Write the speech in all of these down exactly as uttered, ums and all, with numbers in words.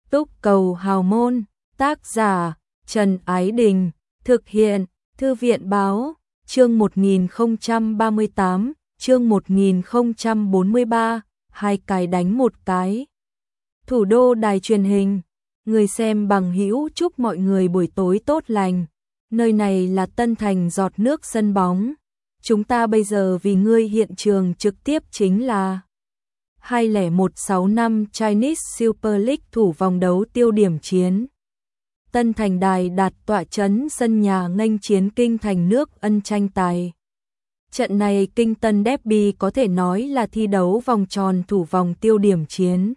Túc Cầu Hào Môn, tác giả Trần Ái Đình, thực hiện Thư viện Báo, chương một nghìn không trăm ba mươi tám, chương một nghìn không trăm bốn mươi ba, hai cái đánh một cái. Thủ đô đài truyền hình, người xem bằng hữu chúc mọi người buổi tối tốt lành. Nơi này là Tân Thành giọt nước sân bóng. Chúng ta bây giờ vì ngươi hiện trường trực tiếp chính là hai không một sáu năm Chinese Super League thủ vòng đấu tiêu điểm chiến. Tân Thành đài đạt tọa trấn sân nhà nghênh chiến Kinh Thành nước Ân tranh tài. Trận này Kinh Tân Derby có thể nói là thi đấu vòng tròn thủ vòng tiêu điểm chiến.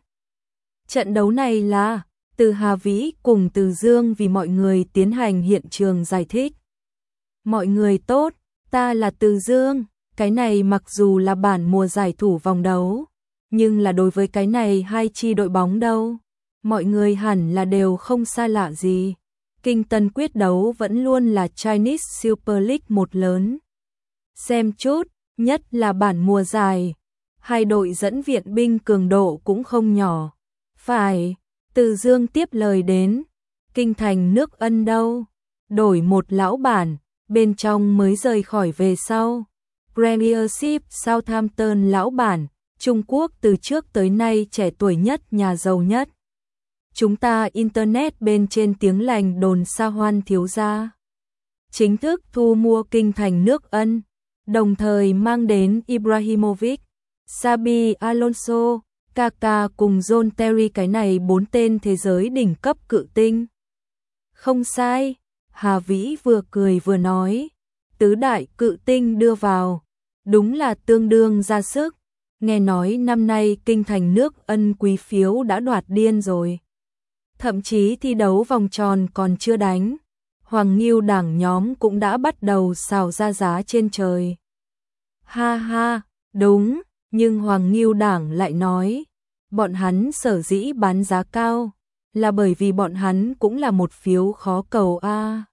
Trận đấu này là Từ Hà Vĩ cùng Từ Dương vì mọi người tiến hành hiện trường giải thích. Mọi người tốt, ta là Từ Dương, cái này mặc dù là bản mùa giải thủ vòng đấu, nhưng là đối với cái này hai chi đội bóng đâu, mọi người hẳn là đều không xa lạ gì. Kinh Tân quyết đấu vẫn luôn là Chinese Super League một lớn. Xem chút, nhất là bản mùa giải, hai đội dẫn viện binh cường độ cũng không nhỏ. Phải, Từ Dương tiếp lời đến, Kinh Thành nước Ân đâu, đổi một lão bản, bên trong mới rời khỏi về sau. Premiership Southampton lão bản, Trung Quốc từ trước tới nay trẻ tuổi nhất, nhà giàu nhất. Chúng ta internet bên trên tiếng lành đồn xa Hoan thiếu gia chính thức thu mua Kinh Thành nước Ân, đồng thời mang đến Ibrahimovic, Xabi Alonso, Kaká cùng John Terry, cái này bốn tên thế giới đỉnh cấp cự tinh. Không sai, Hà Vĩ vừa cười vừa nói, tứ đại cự tinh đưa vào, đúng là tương đương ra sức. Nghe nói năm nay Kinh Thành nước Ân quý phiếu đã đoạt điên rồi. Thậm chí thi đấu vòng tròn còn chưa đánh, Hoàng Nghiêu đảng nhóm cũng đã bắt đầu xào ra giá trên trời. Ha ha, đúng, nhưng Hoàng Nghiêu đảng lại nói, bọn hắn sở dĩ bán giá cao, là bởi vì bọn hắn cũng là một phiếu khó cầu a. À.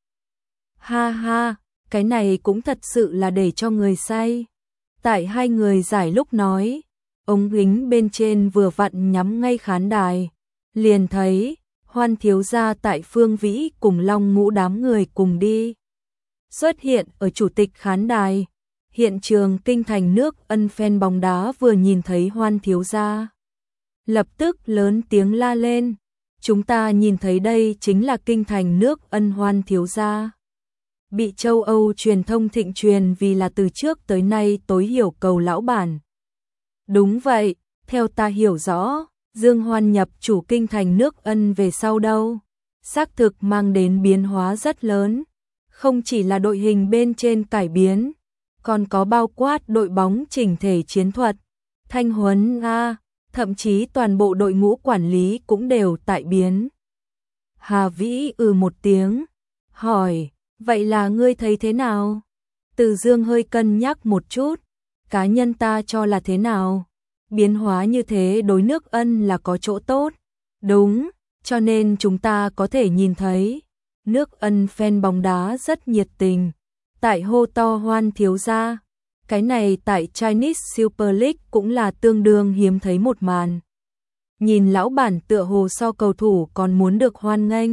Ha ha, cái này cũng thật sự là để cho người say. Tại hai người giải lúc nói, ống kính bên trên vừa vặn nhắm ngay khán đài, liền thấy Hoan thiếu gia tại Phương Vĩ cùng Long Ngũ đám người cùng đi. Xuất hiện ở chủ tịch khán đài, hiện trường Kinh Thành nước Ân fan bóng đá vừa nhìn thấy Hoan thiếu gia, lập tức lớn tiếng la lên, chúng ta nhìn thấy đây chính là Kinh Thành nước Ân Hoan thiếu gia. Bị châu Âu truyền thông thịnh truyền vì là từ trước tới nay tối hiểu cầu lão bản. Đúng vậy, theo ta hiểu rõ, Dương Hoan nhập chủ Kinh Thành nước Ân về sau đâu, xác thực mang đến biến hóa rất lớn, không chỉ là đội hình bên trên cải biến, còn có bao quát đội bóng chỉnh thể chiến thuật, thanh huấn a, thậm chí toàn bộ đội ngũ quản lý cũng đều tại biến. Hà Vĩ ừ một tiếng, hỏi, vậy là ngươi thấy thế nào? Từ Dương hơi cân nhắc một chút, cá nhân ta cho là thế nào? Biến hóa như thế đối nước Ân là có chỗ tốt. Đúng, cho nên chúng ta có thể nhìn thấy, nước Ân fan bóng đá rất nhiệt tình, tại hô to Hoan thiếu gia. Cái này tại Chinese Super League cũng là tương đương hiếm thấy một màn. Nhìn lão bản tựa hồ so cầu thủ còn muốn được hoan nghênh.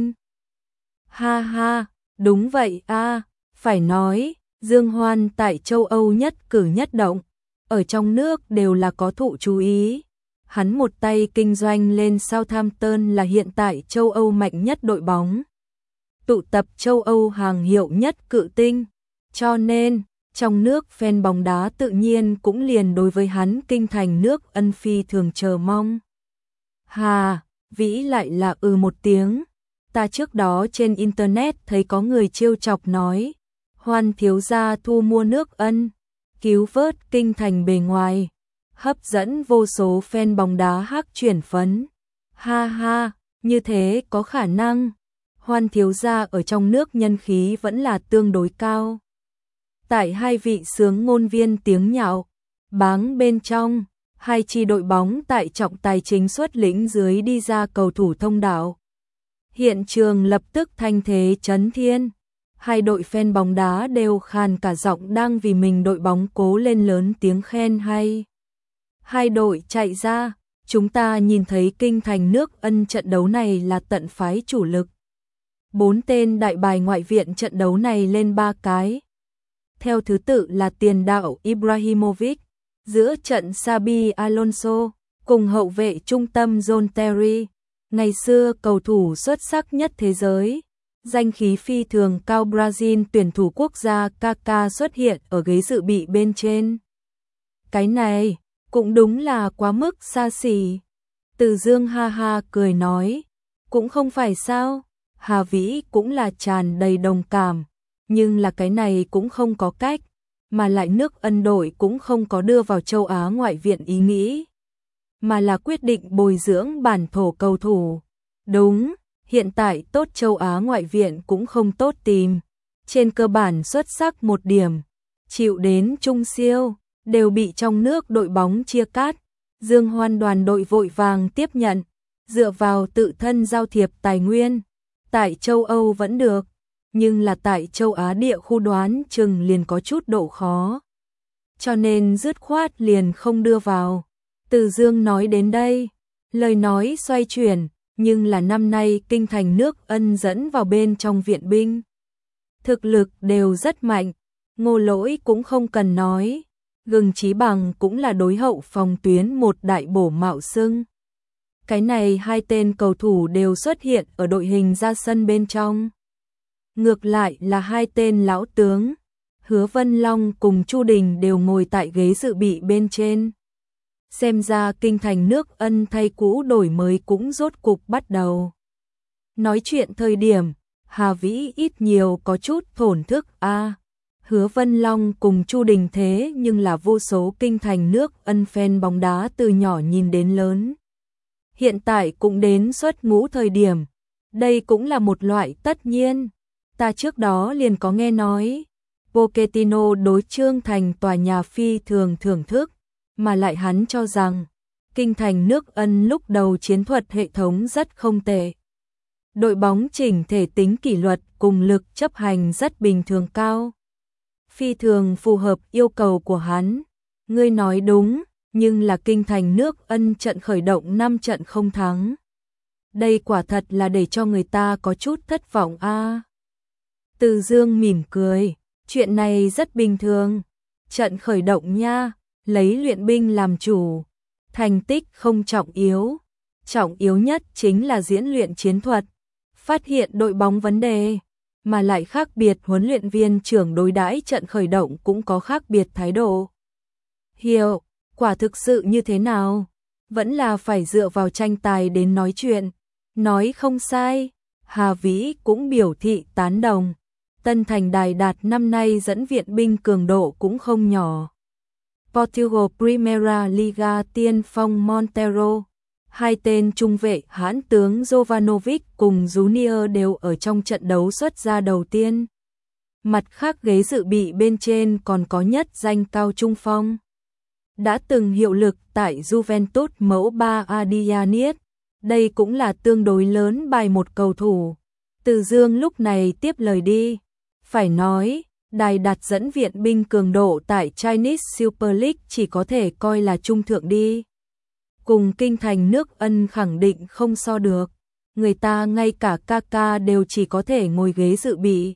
Ha ha, đúng vậy a, à, phải nói, Dương Hoan tại châu Âu nhất cử nhất động, ở trong nước đều là có thụ chú ý. Hắn một tay kinh doanh lên Southampton là hiện tại châu Âu mạnh nhất đội bóng, tụ tập châu Âu hàng hiệu nhất cự tinh, cho nên trong nước fan bóng đá tự nhiên cũng liền đối với hắn Kinh Thành nước Ân phi thường chờ mong. Hà Vĩ lại là ừ một tiếng, ta trước đó trên internet thấy có người trêu chọc nói, Hoan thiếu gia thu mua nước Ân, cứu vớt Kinh Thành bề ngoài, hấp dẫn vô số fan bóng đá hắc chuyển phấn. Ha ha, như thế có khả năng, Hoan thiếu gia ở trong nước nhân khí vẫn là tương đối cao. Tại hai vị sướng ngôn viên tiếng nhạo báng bên trong, hai chi đội bóng tại trọng tài chính xuất lĩnh dưới đi ra cầu thủ thông đạo. Hiện trường lập tức thanh thế chấn thiên, hai đội fan bóng đá đều khàn cả giọng đang vì mình đội bóng cố lên lớn tiếng khen hay. Hai đội chạy ra, chúng ta nhìn thấy kinh thành nước Ân trận đấu này là tận phái chủ lực. Bốn tên đại bài ngoại viện trận đấu này lên ba cái. Theo thứ tự là tiền đạo Ibrahimovic, giữa trận Xabi Alonso, cùng hậu vệ trung tâm John Terry, ngày xưa cầu thủ xuất sắc nhất thế giới. Danh khí phi thường cao Brazil tuyển thủ quốc gia Kaká xuất hiện ở ghế dự bị bên trên. Cái này cũng đúng là quá mức xa xỉ. Từ Dương ha ha cười nói, cũng không phải sao. Hà Vĩ cũng là tràn đầy đồng cảm, nhưng là cái này cũng không có cách, mà lại nước Ân đội cũng không có đưa vào châu Á ngoại viện ý nghĩ, mà là quyết định bồi dưỡng bản thổ cầu thủ. Đúng, hiện tại tốt châu Á ngoại viện cũng không tốt tìm, trên cơ bản xuất sắc một điểm, chịu đến trung siêu, đều bị trong nước đội bóng chia cắt. Dương Hoan đoàn đội vội vàng tiếp nhận, dựa vào tự thân giao thiệp tài nguyên. Tại châu Âu vẫn được, nhưng là tại châu Á địa khu đoán chừng liền có chút độ khó. Cho nên dứt khoát liền không đưa vào. Từ Dương nói đến đây, lời nói xoay chuyển, nhưng là năm nay kinh thành nước Ân dẫn vào bên trong viện binh. Thực lực đều rất mạnh, Ngô Lỗi cũng không cần nói, Gừng Chí Bằng cũng là đối hậu phòng tuyến một đại bổ mạo xưng. Cái này hai tên cầu thủ đều xuất hiện ở đội hình ra sân bên trong. Ngược lại là hai tên lão tướng, Hứa Vân Long cùng Chu Đình đều ngồi tại ghế dự bị bên trên. Xem ra kinh thành nước Ân thay cũ đổi mới cũng rốt cục bắt đầu. Nói chuyện thời điểm, Hà Vĩ ít nhiều có chút thổn thức a. À, Hứa Vân Long cùng Chu Đình thế nhưng là vô số kinh thành nước Ân fan bóng đá từ nhỏ nhìn đến lớn. Hiện tại cũng đến xuất ngũ thời điểm, đây cũng là một loại tất nhiên. Ta trước đó liền có nghe nói, Pochettino đối Trương Thành tòa nhà phi thường thưởng thức, mà lại hắn cho rằng, kinh thành nước Ân lúc đầu chiến thuật hệ thống rất không tệ. Đội bóng chỉnh thể tính kỷ luật cùng lực chấp hành rất bình thường cao. Phi thường phù hợp yêu cầu của hắn. Ngươi nói đúng, nhưng là kinh thành nước Ân trận khởi động năm trận không thắng. Đây quả thật là để cho người ta có chút thất vọng a. À, Từ Dương mỉm cười, chuyện này rất bình thường. Trận khởi động nha, lấy luyện binh làm chủ, thành tích không trọng yếu, trọng yếu nhất chính là diễn luyện chiến thuật, phát hiện đội bóng vấn đề, mà lại khác biệt huấn luyện viên trưởng đối đãi trận khởi động cũng có khác biệt thái độ. Hiểu, quả thực sự như thế nào? Vẫn là phải dựa vào tranh tài đến nói chuyện. Nói không sai, Hà Vĩ cũng biểu thị tán đồng. Tân Thành Đài Đạt năm nay dẫn viện binh cường độ cũng không nhỏ. Portugal Primeira Liga tiên phong Montero, hai tên trung vệ hãn tướng Jovanovic cùng Junior đều ở trong trận đấu xuất ra đầu tiên. Mặt khác ghế dự bị bên trên còn có nhất danh cao trung phong. Đã từng hiệu lực tại Juventus mẫu ba Adianiet, đây cũng là tương đối lớn bài một cầu thủ. Từ Dương lúc này tiếp lời đi, phải nói, Đài Đạt dẫn viện binh cường độ tại Chinese Super League chỉ có thể coi là trung thượng đi. Cùng kinh thành nước Ân khẳng định không so được, người ta ngay cả Kaká đều chỉ có thể ngồi ghế dự bị.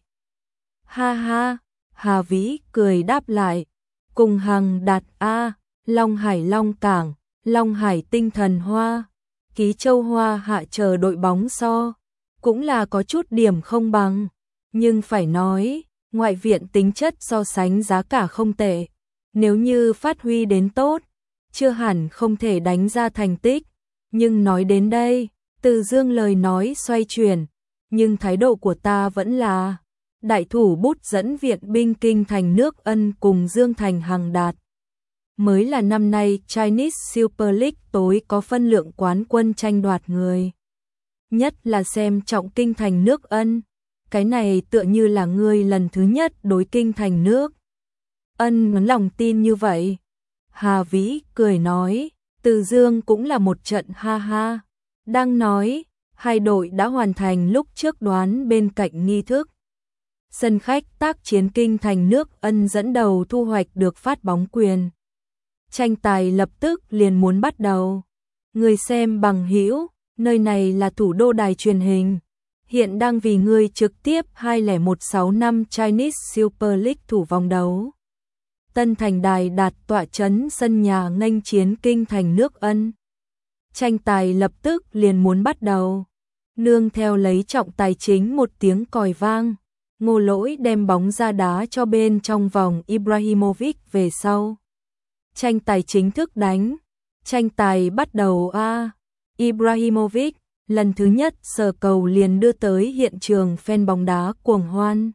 Ha ha, Hà Vĩ cười đáp lại, cùng Hằng Đạt A, Long Hải Long Cảng, Long Hải Tinh Thần Hoa, Ký Châu Hoa Hạ chờ đội bóng so, cũng là có chút điểm không bằng, nhưng phải nói, ngoại viện tính chất so sánh giá cả không tệ, nếu như phát huy đến tốt, chưa hẳn không thể đánh ra thành tích, nhưng nói đến đây, Từ Dương lời nói xoay chuyển, nhưng thái độ của ta vẫn là đại thủ bút dẫn viện binh kinh thành nước Ân cùng Dương Thành Hằng Đạt. Mới là năm nay Chinese Super League tối có phân lượng quán quân tranh đoạt người. Nhất là xem trọng kinh thành nước Ân, cái này tựa như là ngươi lần thứ nhất đối kinh thành nước Ân ngấn lòng tin như vậy. Hà Vĩ cười nói, Từ Dương cũng là một trận ha ha. Đang nói, hai đội đã hoàn thành lúc trước đoán bên cạnh nghi thức. Sân khách tác chiến kinh thành nước Ân dẫn đầu thu hoạch được phát bóng quyền. Tranh tài lập tức liền muốn bắt đầu. Người xem bằng hữu, nơi này là thủ đô đài truyền hình. Hiện đang vì ngươi trực tiếp hai không một sáu năm Chinese Super League thủ vòng đấu. Tân Thành Đài Đạt tọa trấn sân nhà nghênh chiến Kinh Thành nước Ân. Tranh tài lập tức liền muốn bắt đầu. Nương theo lấy trọng tài chính một tiếng còi vang, Ngô Lỗi đem bóng ra đá cho bên trong vòng Ibrahimovic về sau. Tranh tài chính thức đánh. Tranh tài bắt đầu a. Ibrahimovic lần thứ nhất sờ cầu liền đưa tới hiện trường fan bóng đá cuồng hoan.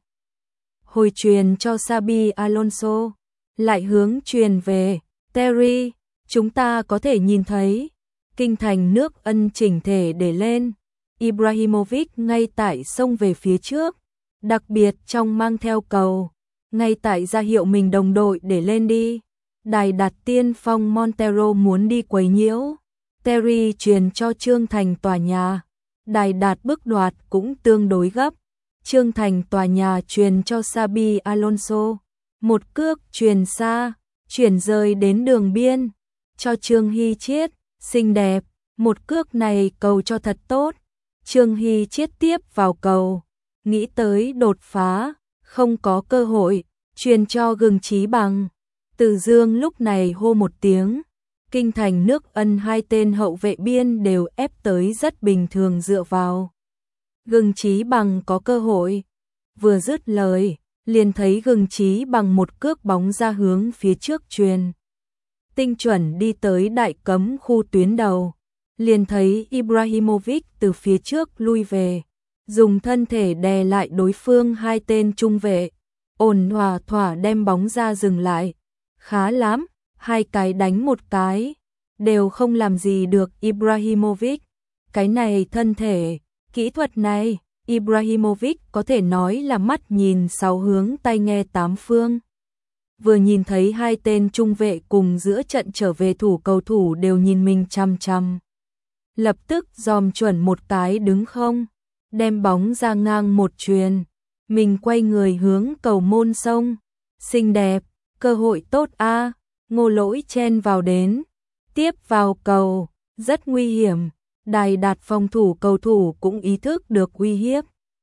Hồi truyền cho Xabi Alonso, lại hướng truyền về Terry, chúng ta có thể nhìn thấy Kinh Thành nước Ân chỉnh thể để lên. Ibrahimovic ngay tại xông về phía trước, đặc biệt trong mang theo cầu, ngay tại ra hiệu mình đồng đội để lên đi. Đài Đạt tiên phong Montero muốn đi quấy nhiễu. Terry truyền cho Trương Thành tòa nhà. Đài Đạt bước đoạt cũng tương đối gấp. Trương Thành tòa nhà truyền cho Xabi Alonso. Một cước truyền xa, chuyển rời đến đường biên. Cho Trương Hy Chiết, xinh đẹp. Một cước này cầu cho thật tốt. Trương Hy Chiết tiếp vào cầu. Nghĩ tới đột phá, không có cơ hội. Truyền cho Gừng Chí Bằng. Từ Dương lúc này hô một tiếng. Kinh Thành nước Ân hai tên hậu vệ biên đều ép tới rất bình thường dựa vào. Gừng Chí Bằng có cơ hội. Vừa dứt lời, liền thấy Gừng Chí Bằng một cước bóng ra hướng phía trước truyền. Tinh chuẩn đi tới đại cấm khu tuyến đầu. Liền thấy Ibrahimovic từ phía trước lui về. Dùng thân thể đè lại đối phương hai tên trung vệ. Ổn hòa thỏa đem bóng ra dừng lại. Khá lắm, hai cái đánh một cái, đều không làm gì được Ibrahimovic. Cái này thân thể, kỹ thuật này, Ibrahimovic có thể nói là mắt nhìn sáu hướng tai nghe tám phương. Vừa nhìn thấy hai tên trung vệ cùng giữa trận trở về thủ cầu thủ đều nhìn mình chăm chăm. Lập tức dòm chuẩn một cái đứng không, đem bóng ra ngang một chuyền. Mình quay người hướng cầu môn sông. Xinh đẹp. Cơ hội tốt a. À, Ngô Lỗi chen vào đến, tiếp vào cầu, rất nguy hiểm. Đài Đạt phòng thủ cầu thủ cũng ý thức được uy hiếp,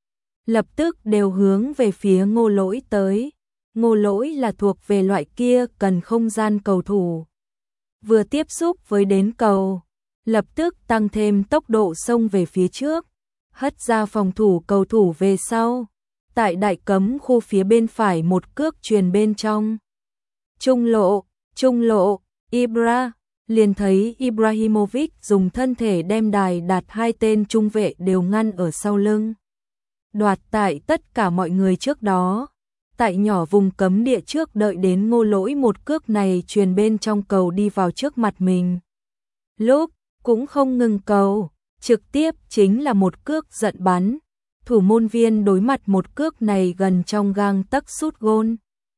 lập tức đều hướng về phía Ngô Lỗi tới. Ngô Lỗi là thuộc về loại kia cần không gian cầu thủ. Vừa tiếp xúc với đến cầu, lập tức tăng thêm tốc độ xông về phía trước, hất ra phòng thủ cầu thủ về sau. Tại đại cấm khu phía bên phải một cước truyền bên trong. Trung lộ, trung lộ, Ibra, liền thấy Ibrahimovic dùng thân thể đem Đài Đạt hai tên trung vệ đều ngăn ở sau lưng. Đoạt tại tất cả mọi người trước đó, tại nhỏ vùng cấm địa trước đợi đến Ngô Lỗi một cước này truyền bên trong cầu đi vào trước mặt mình. Lúc, cũng không ngừng cầu, trực tiếp chính là một cước giận bắn. Thủ môn viên đối mặt một cước này gần trong gang tấc sút gôn.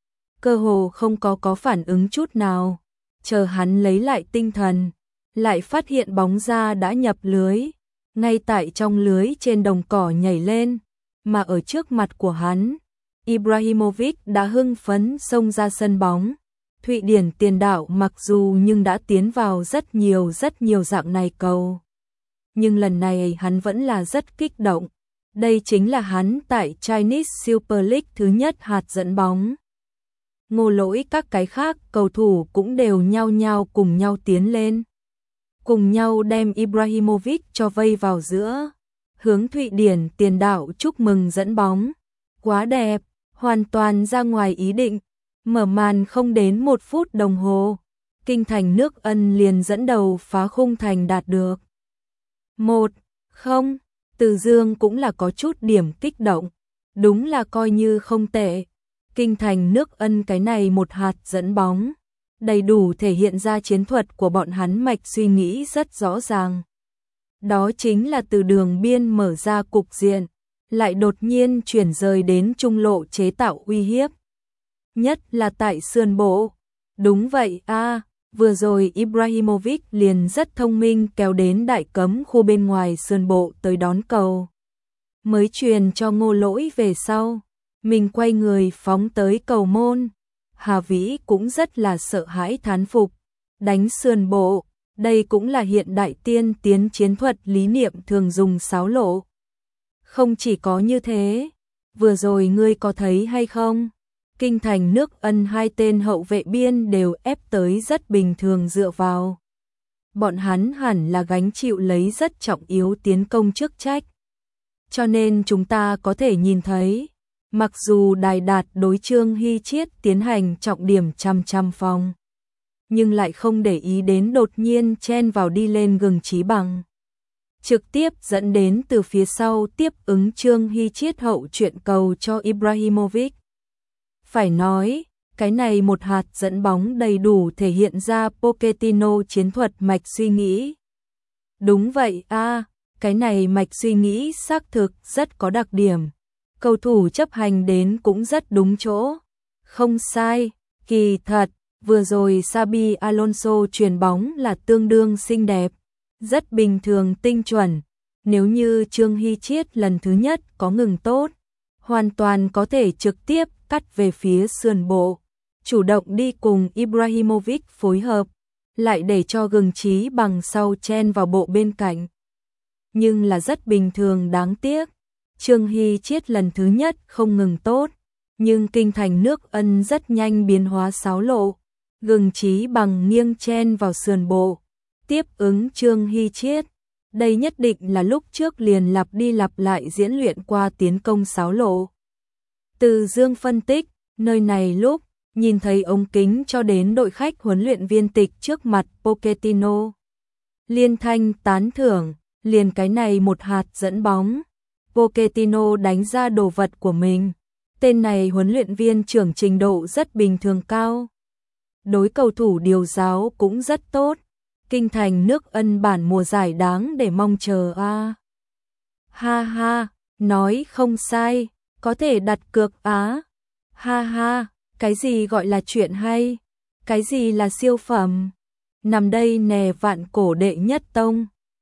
Cơ hồ không có có phản ứng chút nào, chờ hắn lấy lại tinh thần, lại phát hiện bóng ra đã nhập lưới, ngay tại trong lưới trên đồng cỏ nhảy lên, mà ở trước mặt của hắn, Ibrahimovic đã hưng phấn xông ra sân bóng. Thụy Điển tiền đạo mặc dù nhưng đã tiến vào rất nhiều rất nhiều dạng này cầu. Nhưng lần này hắn vẫn là rất kích động, đây chính là hắn tại Chinese Super League thứ nhất hạt dẫn bóng. Ngô Lỗi các cái khác cầu thủ cũng đều nhao nhao cùng nhau tiến lên. Cùng nhau đem Ibrahimovic cho vây vào giữa. Hướng Thụy Điển tiền đạo chúc mừng dẫn bóng. Quá đẹp, hoàn toàn ra ngoài ý định. Mở màn không đến một phút đồng hồ. Kinh Thành nước Ân liền dẫn đầu phá khung thành đạt được. Một, không, Từ Dương cũng là có chút điểm kích động. Đúng là coi như không tệ. Kinh Thành nước Ân cái này một hạt dẫn bóng, đầy đủ thể hiện ra chiến thuật của bọn hắn mạch suy nghĩ rất rõ ràng. Đó chính là từ đường biên mở ra cục diện, lại đột nhiên chuyển rời đến trung lộ chế tạo uy hiếp. Nhất là tại sườn bộ. Đúng vậy a, à, vừa rồi Ibrahimovic liền rất thông minh kéo đến đại cấm khu bên ngoài sườn bộ tới đón cầu. Mới truyền cho Ngô Lỗi về sau. Mình quay người phóng tới cầu môn. Hà Vĩ cũng rất là sợ hãi thán phục. Đánh sườn bộ, Đây cũng là hiện đại tiên tiến chiến thuật lý niệm thường dùng sáo lộ. Không chỉ có như thế, vừa rồi ngươi có thấy hay không? Kinh thành nước Ân hai tên hậu vệ biên đều ép tới rất bình thường dựa vào. Bọn hắn hẳn là gánh chịu lấy rất trọng yếu tiến công chức trách. Cho nên chúng ta có thể nhìn thấy, mặc dù Đài Đạt đối Trương Hy Chiết tiến hành trọng điểm trăm trăm phòng, nhưng lại không để ý đến đột nhiên chen vào đi lên Gừng Chí Bằng. Trực tiếp dẫn đến từ phía sau tiếp ứng Trương Hy Chiết hậu chuyện cầu cho Ibrahimovic. Phải nói, cái này một hạt dẫn bóng đầy đủ thể hiện ra Pochettino chiến thuật mạch suy nghĩ. Đúng vậy a, à, cái này mạch suy nghĩ xác thực rất có đặc điểm. Cầu thủ chấp hành đến cũng rất đúng chỗ. Không sai, kỳ thật, vừa rồi Xabi Alonso chuyền bóng là tương đương xinh đẹp, rất bình thường tinh chuẩn. Nếu như Trương Hy Chiết lần thứ nhất có ngừng tốt, hoàn toàn có thể trực tiếp cắt về phía sườn bộ, chủ động đi cùng Ibrahimovic phối hợp, lại để cho Gừng Chí Bằng sau chen vào bộ bên cạnh. Nhưng là rất bình thường đáng tiếc, Trương Hy Chiết lần thứ nhất không ngừng tốt, nhưng kinh thành nước Ân rất nhanh biến hóa sáo lộ, Gừng Chí Bằng nghiêng chen vào sườn bộ, tiếp ứng Trương Hy Chiết. Đây nhất định là lúc trước liền lặp đi lặp lại diễn luyện qua tiến công sáo lộ. Từ Dương phân tích, nơi này lúc nhìn thấy ống kính cho đến đội khách huấn luyện viên tịch trước mặt Pochettino. Liên thanh tán thưởng, liền cái này một hạt dẫn bóng. Pochettino đánh ra đồ vật của mình. Tên này huấn luyện viên trưởng trình độ rất bình thường cao. Đối cầu thủ điều giáo cũng rất tốt. Kinh thành nước Ân bản mùa giải đáng để mong chờ a. À. Ha ha, nói không sai, có thể đặt cược á. Ha ha, cái gì gọi là chuyện hay? Cái gì là siêu phẩm? Nằm đây nè vạn cổ đệ nhất tông.